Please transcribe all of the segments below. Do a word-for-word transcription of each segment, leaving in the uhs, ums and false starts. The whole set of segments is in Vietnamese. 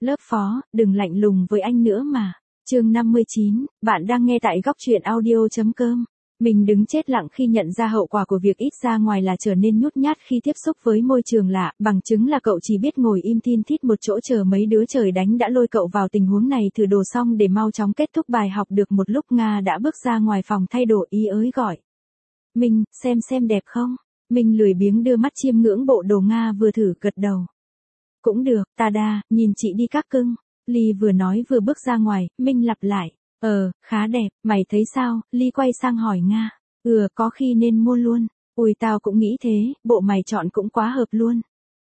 Lớp phó, đừng lạnh lùng với anh nữa mà. Chương năm mươi chín, bạn đang nghe tại góc truyện audio.com. Mình đứng chết lặng khi nhận ra hậu quả của việc ít ra ngoài là trở nên nhút nhát khi tiếp xúc với môi trường lạ, bằng chứng là cậu chỉ biết ngồi im thin thít một chỗ chờ mấy đứa trời đánh đã lôi cậu vào tình huống này thử đồ xong để mau chóng kết thúc bài học được một lúc Nga đã bước ra ngoài phòng thay đồ ý ới gọi. Mình, xem xem đẹp không? Mình lười biếng đưa mắt chiêm ngưỡng bộ đồ Nga vừa thử gật đầu. Cũng được, ta đa, nhìn chị đi các cưng. Ly vừa nói vừa bước ra ngoài, Minh lặp lại. Ờ, khá đẹp, mày thấy sao? Ly quay sang hỏi Nga. Ừ, có khi nên mua luôn. Ôi tao cũng nghĩ thế, bộ mày chọn cũng quá hợp luôn.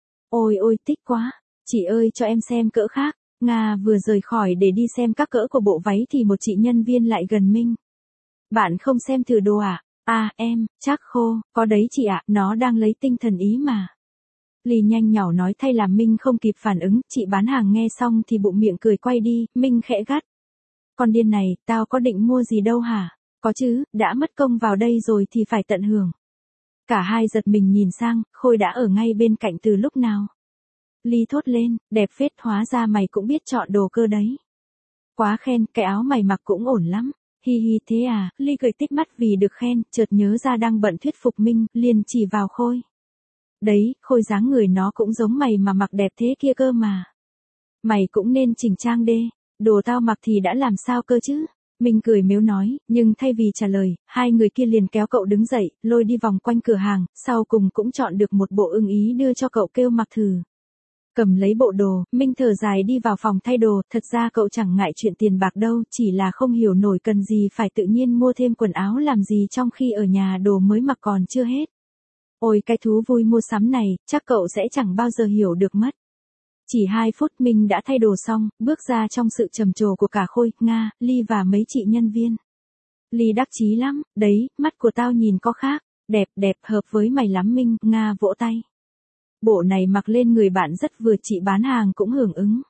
Ôi ôi thích quá. Chị ơi cho em xem cỡ khác. Nga vừa rời khỏi để đi xem các cỡ của bộ váy thì một chị nhân viên lại gần Minh. Bạn không xem thử đồ à? À em, chắc khô, có đấy chị ạ, nó đang lấy tinh thần ý mà. Ly nhanh nhỏ nói thay làm Minh không kịp phản ứng, chị bán hàng nghe xong thì bụng miệng cười quay đi, Minh khẽ gắt. Con điên này, tao có định mua gì đâu hả? Có chứ, đã mất công vào đây rồi thì phải tận hưởng. Cả hai giật mình nhìn sang, Khôi đã ở ngay bên cạnh từ lúc nào. Ly thốt lên, đẹp phết, hóa ra mày cũng biết chọn đồ cơ đấy. Quá khen, cái áo mày mặc cũng ổn lắm. Hi hi thế à, Ly cười tít mắt vì được khen, chợt nhớ ra đang bận thuyết phục Minh, liền chỉ vào Khôi. Đấy, Khôi dáng người nó cũng giống mày mà mặc đẹp thế kia cơ mà. Mày cũng nên chỉnh trang đê, đồ tao mặc thì đã làm sao cơ chứ? Minh cười mếu nói, nhưng thay vì trả lời, hai người kia liền kéo cậu đứng dậy, lôi đi vòng quanh cửa hàng, sau cùng cũng chọn được một bộ ưng ý đưa cho cậu kêu mặc thử. Cầm lấy bộ đồ, Minh thở dài đi vào phòng thay đồ, thật ra cậu chẳng ngại chuyện tiền bạc đâu, chỉ là không hiểu nổi cần gì phải tự nhiên mua thêm quần áo làm gì trong khi ở nhà đồ mới mặc còn chưa hết. Ôi cái thú vui mua sắm này, chắc cậu sẽ chẳng bao giờ hiểu được mất. Chỉ hai phút Minh đã thay đồ xong, bước ra trong sự trầm trồ của cả Khôi, Nga, Ly và mấy chị nhân viên. Ly đắc chí lắm, đấy, mắt của tao nhìn có khác, đẹp đẹp hợp với mày lắm Minh, Nga vỗ tay. Bộ này mặc lên người bạn rất vừa, chị bán hàng cũng hưởng ứng.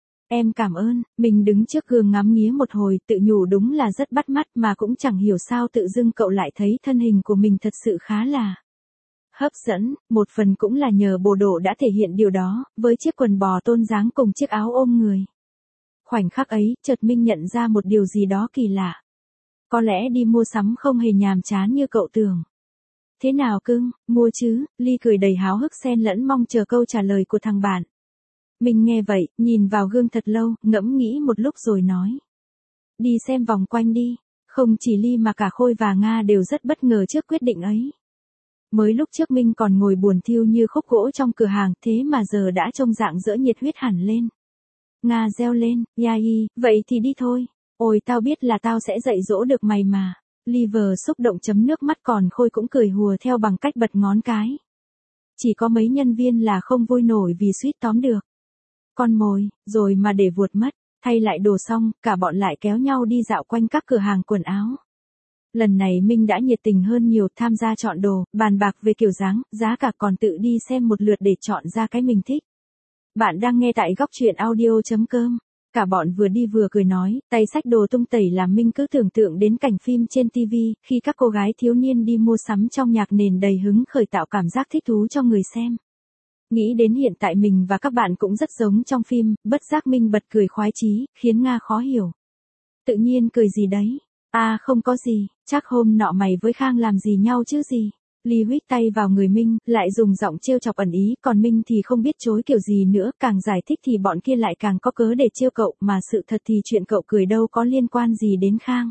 Em cảm ơn, mình đứng trước gương ngắm nghía một hồi tự nhủ đúng là rất bắt mắt mà cũng chẳng hiểu sao tự dưng cậu lại thấy thân hình của mình thật sự khá là hấp dẫn, một phần cũng là nhờ bộ đồ đã thể hiện điều đó, với chiếc quần bò tôn dáng cùng chiếc áo ôm người. Khoảnh khắc ấy, chợt Minh nhận ra một điều gì đó kỳ lạ. Có lẽ đi mua sắm không hề nhàm chán như cậu tưởng. Thế nào cưng, mua chứ? Ly cười đầy háo hức xen lẫn mong chờ câu trả lời của thằng bạn. Minh nghe vậy, nhìn vào gương thật lâu, ngẫm nghĩ một lúc rồi nói. Đi xem vòng quanh đi. Không chỉ Ly mà cả Khôi và Nga đều rất bất ngờ trước quyết định ấy. Mới lúc trước Minh còn ngồi buồn thiu như khúc gỗ trong cửa hàng, thế mà giờ đã trông rạng rỡ nhiệt huyết hẳn lên. Nga reo lên, yai, vậy thì đi thôi. Ôi tao biết là tao sẽ dạy dỗ được mày mà. Liver xúc động chấm nước mắt còn Khôi cũng cười hùa theo bằng cách bật ngón cái. Chỉ có mấy nhân viên là không vui nổi vì suýt tóm được con mồi, rồi mà để vuột mất. Thay lại đồ xong, cả bọn lại kéo nhau đi dạo quanh các cửa hàng quần áo. Lần này Minh đã nhiệt tình hơn nhiều, tham gia chọn đồ, bàn bạc về kiểu dáng, giá cả còn tự đi xem một lượt để chọn ra cái mình thích. Bạn đang nghe tại góc truyện audio.com. Cả bọn vừa đi vừa cười nói, tay xách đồ tung tẩy làm Minh cứ tưởng tượng đến cảnh phim trên ti vi, khi các cô gái thiếu niên đi mua sắm trong nhạc nền đầy hứng khởi tạo cảm giác thích thú cho người xem. Nghĩ đến hiện tại mình và các bạn cũng rất giống trong phim, bất giác Minh bật cười khoái chí, khiến Nga khó hiểu. Tự nhiên cười gì đấy? À không có gì, chắc hôm nọ mày với Khang làm gì nhau chứ gì. Ly huých tay vào người Minh, lại dùng giọng trêu chọc ẩn ý, còn Minh thì không biết chối kiểu gì nữa, càng giải thích thì bọn kia lại càng có cớ để trêu cậu, mà sự thật thì chuyện cậu cười đâu có liên quan gì đến Khang.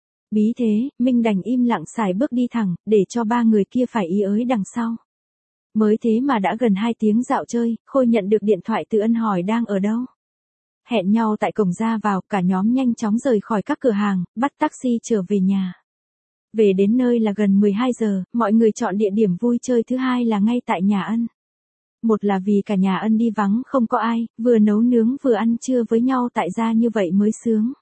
Bí thế, Minh đành im lặng xài bước đi thẳng, để cho ba người kia phải ý ới đằng sau. Mới thế mà đã gần hai tiếng dạo chơi, Khôi nhận được điện thoại từ Ân hỏi đang ở đâu. Hẹn nhau tại cổng ra vào, cả nhóm nhanh chóng rời khỏi các cửa hàng, bắt taxi trở về nhà. Về đến nơi là gần mười hai giờ, mọi người chọn địa điểm vui chơi thứ hai là ngay tại nhà Ân. Một là vì cả nhà Ân đi vắng không có ai, vừa nấu nướng vừa ăn trưa với nhau tại gia như vậy mới sướng.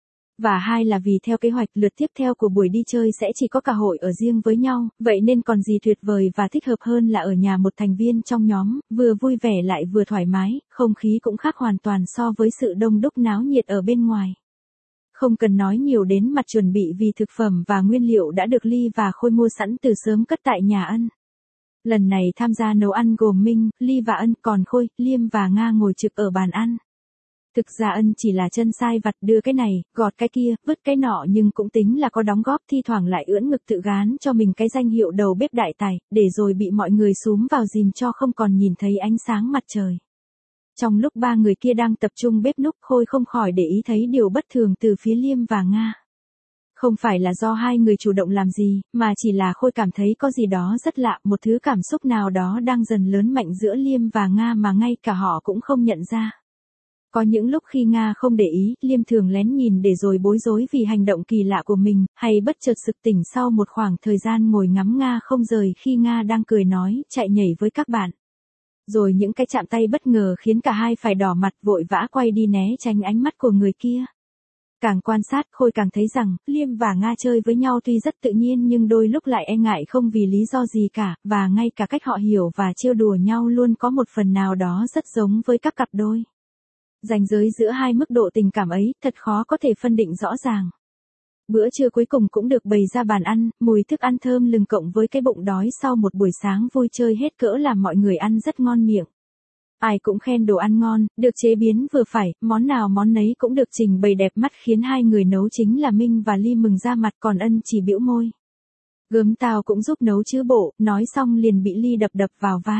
Và hai là vì theo kế hoạch lượt tiếp theo của buổi đi chơi sẽ chỉ có cả hội ở riêng với nhau, vậy nên còn gì tuyệt vời và thích hợp hơn là ở nhà một thành viên trong nhóm, vừa vui vẻ lại vừa thoải mái, không khí cũng khác hoàn toàn so với sự đông đúc náo nhiệt ở bên ngoài. Không cần nói nhiều đến mặt chuẩn bị vì thực phẩm và nguyên liệu đã được Ly và Khôi mua sẵn từ sớm cất tại nhà Ân. Lần này tham gia nấu ăn gồm Minh, Ly và Ân, còn Khôi, Liêm và Nga ngồi trực ở bàn ăn. Thực ra ân chỉ là chân sai vặt, đưa cái này, gọt cái kia, vứt cái nọ, nhưng cũng tính là có đóng góp, thi thoảng lại ưỡn ngực tự gán cho mình cái danh hiệu đầu bếp đại tài, để rồi bị mọi người xúm vào dìm cho không còn nhìn thấy ánh sáng mặt trời. Trong lúc ba người kia đang tập trung bếp núc, Khôi không khỏi để ý thấy điều bất thường từ phía Liêm và Nga. Không phải là do hai người chủ động làm gì, mà chỉ là Khôi cảm thấy có gì đó rất lạ, một thứ cảm xúc nào đó đang dần lớn mạnh giữa Liêm và Nga mà ngay cả họ cũng không nhận ra. Có những lúc khi Nga không để ý, Liêm thường lén nhìn để rồi bối rối vì hành động kỳ lạ của mình, hay bất chợt sực tỉnh sau một khoảng thời gian ngồi ngắm Nga không rời khi Nga đang cười nói, chạy nhảy với các bạn. Rồi những cái chạm tay bất ngờ khiến cả hai phải đỏ mặt vội vã quay đi né tránh ánh mắt của người kia. Càng quan sát, Khôi càng thấy rằng, Liêm và Nga chơi với nhau tuy rất tự nhiên nhưng đôi lúc lại e ngại không vì lý do gì cả, và ngay cả cách họ hiểu và trêu đùa nhau luôn có một phần nào đó rất giống với các cặp đôi. Ranh giới giữa hai mức độ tình cảm ấy, thật khó có thể phân định rõ ràng. Bữa trưa cuối cùng cũng được bày ra bàn ăn, mùi thức ăn thơm lừng cộng với cái bụng đói sau một buổi sáng vui chơi hết cỡ làm mọi người ăn rất ngon miệng. Ai cũng khen đồ ăn ngon, được chế biến vừa phải, món nào món nấy cũng được trình bày đẹp mắt khiến hai người nấu chính là Minh và Ly mừng ra mặt, còn Ân chỉ bĩu môi. Gớm tao cũng giúp nấu chứ bộ, nói xong liền bị Ly đập đập vào vai.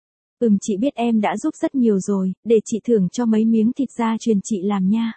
Ừm, chị biết em đã giúp rất nhiều rồi, để chị thưởng cho mấy miếng thịt ra truyền chị làm nha.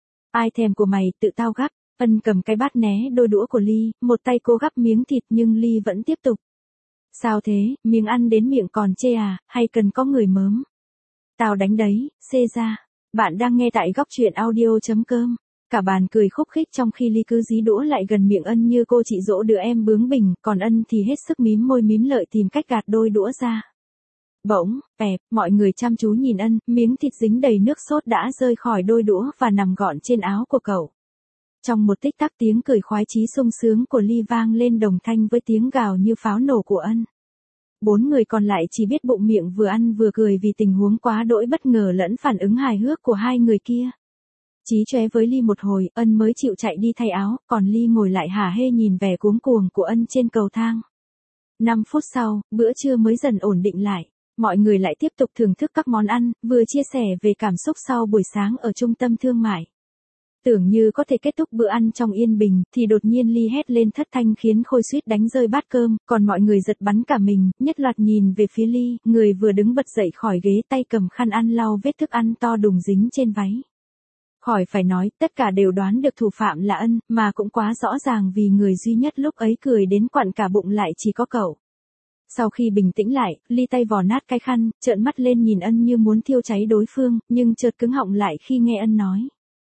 Ai thèm của mày, tự tao gắp. Ân cầm cái bát né đôi đũa của Ly, một tay cô gắp miếng thịt nhưng Ly vẫn tiếp tục. Sao thế, miếng ăn đến miệng còn chê à, hay cần có người mớm? Tao đánh đấy, xê ra. Bạn đang nghe tại góc truyện audio chấm com. Cả bàn cười khúc khích trong khi Ly cứ dí đũa lại gần miệng Ân như cô chị dỗ đứa em bướng bỉnh, còn Ân thì hết sức mím môi mím lợi tìm cách gạt đôi đũa ra. Bỗng, bẹp, mọi người chăm chú nhìn Ân, miếng thịt dính đầy nước sốt đã rơi khỏi đôi đũa và nằm gọn trên áo của cậu. Trong một tích tắc tiếng cười khoái chí sung sướng của Ly vang lên đồng thanh với tiếng gào như pháo nổ của Ân. Bốn người còn lại chỉ biết bụng miệng vừa ăn vừa cười vì tình huống quá đỗi bất ngờ lẫn phản ứng hài hước của hai người kia. Chí chóe với Ly một hồi, Ân mới chịu chạy đi thay áo, còn Ly ngồi lại hả hê nhìn vẻ cuống cuồng của Ân trên cầu thang. Năm phút sau, bữa trưa mới dần ổn định lại. Mọi người lại tiếp tục thưởng thức các món ăn, vừa chia sẻ về cảm xúc sau buổi sáng ở trung tâm thương mại. Tưởng như có thể kết thúc bữa ăn trong yên bình, thì đột nhiên Ly hét lên thất thanh khiến Khôi suýt đánh rơi bát cơm, còn mọi người giật bắn cả mình, nhất loạt nhìn về phía Ly, người vừa đứng bật dậy khỏi ghế tay cầm khăn ăn lau vết thức ăn to đùng dính trên váy. Khỏi phải nói, tất cả đều đoán được thủ phạm là Ân, mà cũng quá rõ ràng vì người duy nhất lúc ấy cười đến quặn cả bụng lại chỉ có cậu. Sau khi bình tĩnh lại, Ly tay vò nát cái khăn, trợn mắt lên nhìn Ân như muốn thiêu cháy đối phương, nhưng chợt cứng họng lại khi nghe Ân nói.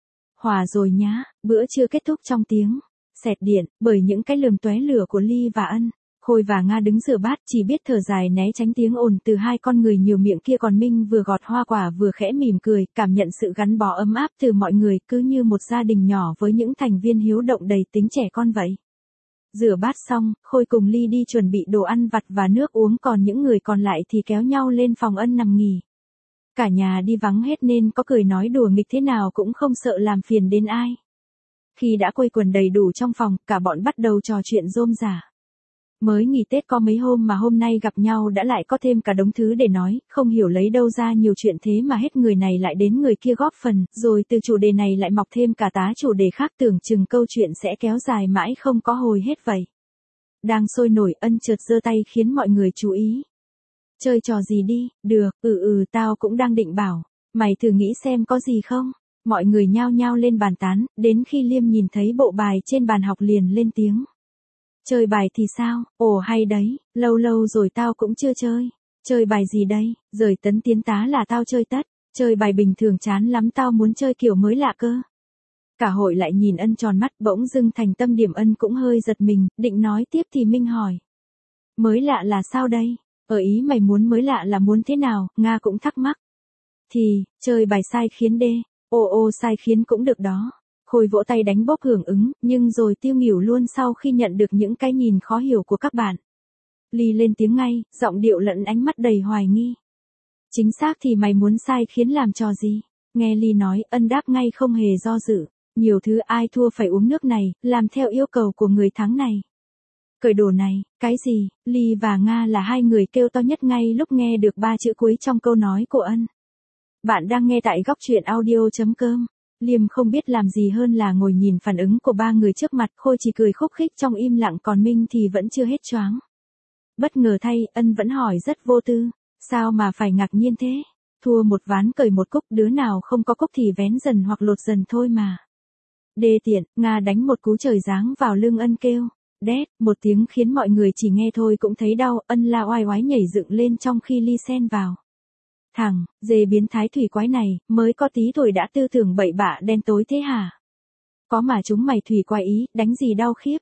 Hòa rồi nhá, bữa trưa kết thúc trong tiếng xẹt điện, bởi những cái lườm tóe lửa của Ly và Ân. Khôi và Nga đứng rửa bát chỉ biết thở dài né tránh tiếng ồn từ hai con người nhiều miệng kia, còn Minh vừa gọt hoa quả vừa khẽ mỉm cười, cảm nhận sự gắn bó ấm áp từ mọi người, cứ như một gia đình nhỏ với những thành viên hiếu động đầy tính trẻ con vậy. Rửa bát xong, Khôi cùng Ly đi chuẩn bị đồ ăn vặt và nước uống, còn những người còn lại thì kéo nhau lên phòng Ân nằm nghỉ. Cả nhà đi vắng hết nên có cười nói đùa nghịch thế nào cũng không sợ làm phiền đến ai. Khi đã quây quần đầy đủ trong phòng, cả bọn bắt đầu trò chuyện rôm rả. Mới nghỉ Tết có mấy hôm mà hôm nay gặp nhau đã lại có thêm cả đống thứ để nói, không hiểu lấy đâu ra nhiều chuyện thế mà hết người này lại đến người kia góp phần, rồi từ chủ đề này lại mọc thêm cả tá chủ đề khác, tưởng chừng câu chuyện sẽ kéo dài mãi không có hồi hết vậy. Đang sôi nổi, Ân chợt giơ tay khiến mọi người chú ý. Chơi trò gì đi, được, ừ ừ tao cũng đang định bảo, mày thử nghĩ xem có gì không? Mọi người nhao nhao lên bàn tán, đến khi Liêm nhìn thấy bộ bài trên bàn học liền lên tiếng. Chơi bài thì sao, ồ hay đấy, lâu lâu rồi tao cũng chưa chơi. Chơi bài gì đây, rời Tấn Tiến Tá là tao chơi tất, chơi bài bình thường chán lắm, tao muốn chơi kiểu mới lạ cơ. Cả hội lại nhìn Ân tròn mắt, bỗng dưng thành tâm điểm. Ân cũng hơi giật mình, định nói tiếp thì Minh hỏi. Mới lạ là sao đây? Ở ý mày muốn mới lạ là muốn thế nào, Nga cũng thắc mắc. Thì, chơi bài sai khiến đê, ô ô sai khiến cũng được đó. Khôi vỗ tay đánh bốp hưởng ứng, nhưng rồi tiêu nghỉu luôn sau khi nhận được những cái nhìn khó hiểu của các bạn. Ly lên tiếng ngay, giọng điệu lẫn ánh mắt đầy hoài nghi. Chính xác thì mày muốn sai khiến làm trò gì? Nghe Ly nói, Ân đáp ngay không hề do dự. Nhiều thứ, ai thua phải uống nước này, làm theo yêu cầu của người thắng này. Cởi đồ này, cái gì? Ly và Nga là hai người kêu to nhất ngay lúc nghe được ba chữ cuối trong câu nói của Ân. Bạn đang nghe tại góc truyện audio.com. Liêm không biết làm gì hơn là ngồi nhìn phản ứng của ba người trước mặt, Khôi chỉ cười khúc khích trong im lặng, còn Minh thì vẫn chưa hết choáng. Bất ngờ thay, Ân vẫn hỏi rất vô tư, sao mà phải ngạc nhiên thế? Thua một ván cởi một cúc, đứa nào không có cúc thì vén dần hoặc lột dần thôi mà. Đê tiện, Nga đánh một cú trời giáng vào lưng Ân kêu. Đét, một tiếng khiến mọi người chỉ nghe thôi cũng thấy đau, Ân la oai oái nhảy dựng lên trong khi Ly xen vào. Thằng, dê biến thái thủy quái này, mới có tí tuổi đã tư tưởng bậy bạ đen tối thế hả? Có mà chúng mày thủy quái ý, đánh gì đau khiếp.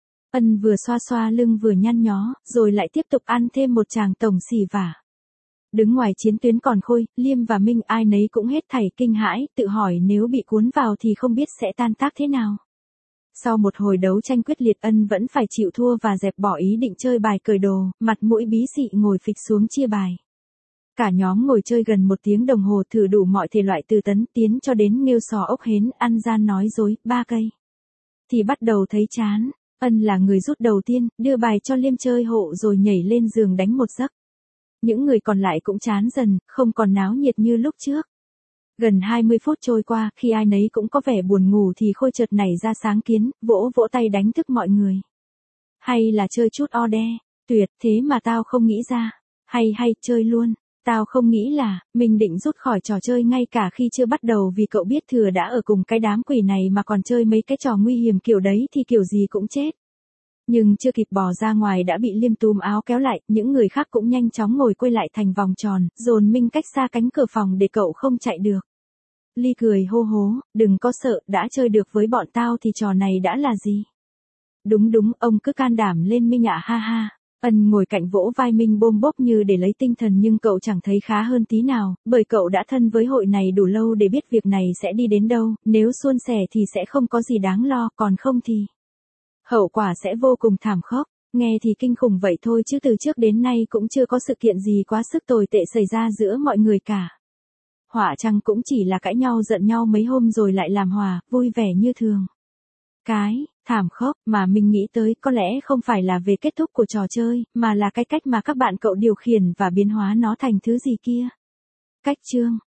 Ân vừa xoa xoa lưng vừa nhăn nhó, rồi lại tiếp tục ăn thêm một tràng tổng xì vả. Đứng ngoài chiến tuyến còn Khôi, Liêm và Minh ai nấy cũng hết thảy kinh hãi, tự hỏi nếu bị cuốn vào thì không biết sẽ tan tác thế nào. Sau một hồi đấu tranh quyết liệt, Ân vẫn phải chịu thua và dẹp bỏ ý định chơi bài cởi đồ, mặt mũi bí xị ngồi phịch xuống chia bài. Cả nhóm ngồi chơi gần một tiếng đồng hồ, thử đủ mọi thể loại từ tấn tiến cho đến nghêu sò ốc hến, ăn gian nói dối, ba cây. Thì bắt đầu thấy chán, Ân là người rút đầu tiên, đưa bài cho Liêm chơi hộ rồi nhảy lên giường đánh một giấc. Những người còn lại cũng chán dần, không còn náo nhiệt như lúc trước. Gần hai mươi phút trôi qua, khi ai nấy cũng có vẻ buồn ngủ thì Khôi chợt nảy ra sáng kiến, vỗ vỗ tay đánh thức mọi người. Hay là chơi chút o đe, tuyệt, thế mà tao không nghĩ ra. Hay hay, chơi luôn. Tao không nghĩ là, mình định rút khỏi trò chơi ngay cả khi chưa bắt đầu vì cậu biết thừa đã ở cùng cái đám quỷ này mà còn chơi mấy cái trò nguy hiểm kiểu đấy thì kiểu gì cũng chết. Nhưng chưa kịp bò ra ngoài đã bị Liêm túm áo kéo lại, những người khác cũng nhanh chóng ngồi quay lại thành vòng tròn, dồn Minh cách xa cánh cửa phòng để cậu không chạy được. Ly cười hô hố, đừng có sợ, đã chơi được với bọn tao thì trò này đã là gì. Đúng đúng, ông cứ can đảm lên Minh ạ, ha ha. Ân ngồi cạnh vỗ vai Minh bôm bốp như để lấy tinh thần, nhưng cậu chẳng thấy khá hơn tí nào, bởi cậu đã thân với hội này đủ lâu để biết việc này sẽ đi đến đâu, nếu suôn sẻ thì sẽ không có gì đáng lo, còn không thì hậu quả sẽ vô cùng thảm khốc. Nghe thì kinh khủng vậy thôi chứ từ trước đến nay cũng chưa có sự kiện gì quá sức tồi tệ xảy ra giữa mọi người cả. Hỏa chăng cũng chỉ là cãi nhau giận nhau mấy hôm rồi lại làm hòa, vui vẻ như thường. Cái thảm khốc mà mình nghĩ tới có lẽ không phải là về kết thúc của trò chơi, mà là cái cách mà các bạn cậu điều khiển và biến hóa nó thành thứ gì kia. Cách chương